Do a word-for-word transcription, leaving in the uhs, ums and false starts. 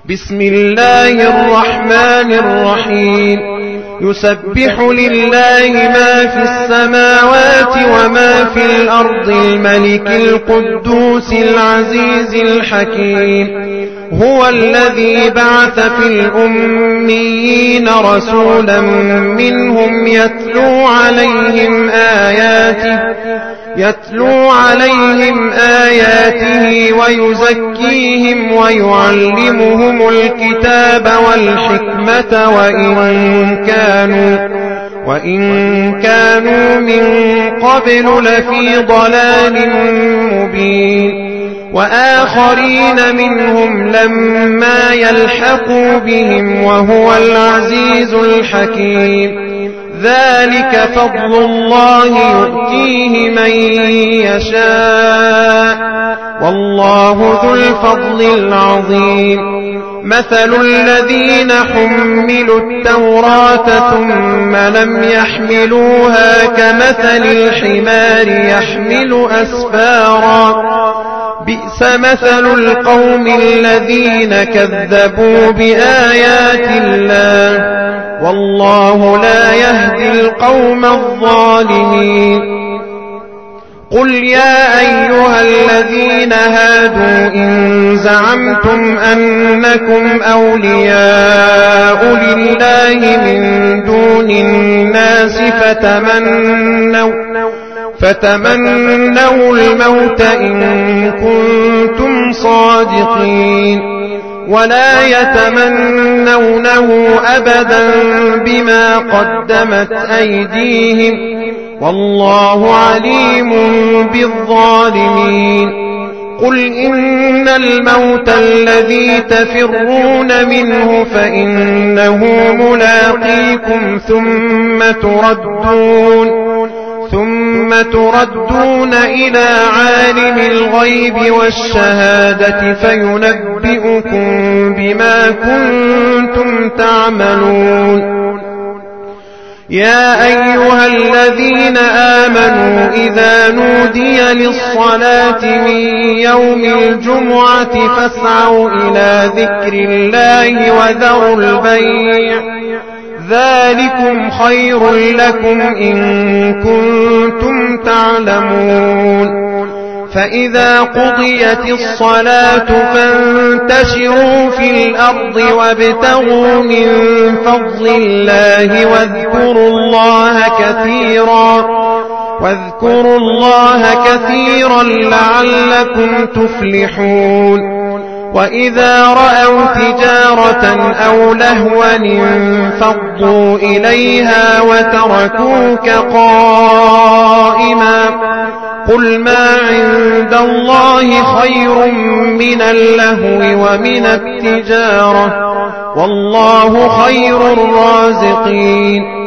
بسم الله الرحمن الرحيم يسبح لله ما في السماوات وما في الأرض الملك القدوس العزيز الحكيم هو الذي بعث في الأميين رسولا منهم يتلو عليهم آياته يتلو عليهم آياته ويزكيهم ويعلمهم الكتاب والحكمة وإن كانوا وإن كانوا من قبل لفي ضلال مبين وآخرين منهم لما يلحقوا بهم وهو العزيز الحكيم ذلك فضل الله يؤتيه من يشاء والله ذو الفضل العظيم مثل الذين حملوا التوراة ثم لم يحملوها كمثل الحمار يحمل أسفارا بئس مثل القوم الذين كذبوا بآيات الله والله لا يهدي القوم الظالمين قل يا أيها الذين هادوا إن زعمتم أنكم أولياء لله من دون الناس فتمنوا فتمنوا الموت إن كنتم صادقين ولا يتمنونه أبدا بما قدمت أيديهم والله عليم بالظالمين قل إن الموت الذي تفرون منه فإنه ملاقيكم ثم تردون ثم تردون إلى عالم الغيب والشهادة فينبئكم بما كنتم تعملون يا أيها الذين آمنوا إذا نودي للصلاة من يوم الجمعة فاسعوا إلى ذكر الله وذروا البيع ذلكم خير لكم إن كنتم تعلمون فإذا قضيت الصلاة فانتشروا في الأرض وابتغوا من فضل الله واذكروا الله كثيرا واذكروا الله كثيرا لعلكم تفلحون وإذا رأوا تجارة أو لهوا انفضوا إليها وتركوك قائما قل ما عند الله خير من اللهو ومن التجارة والله خير الرازقين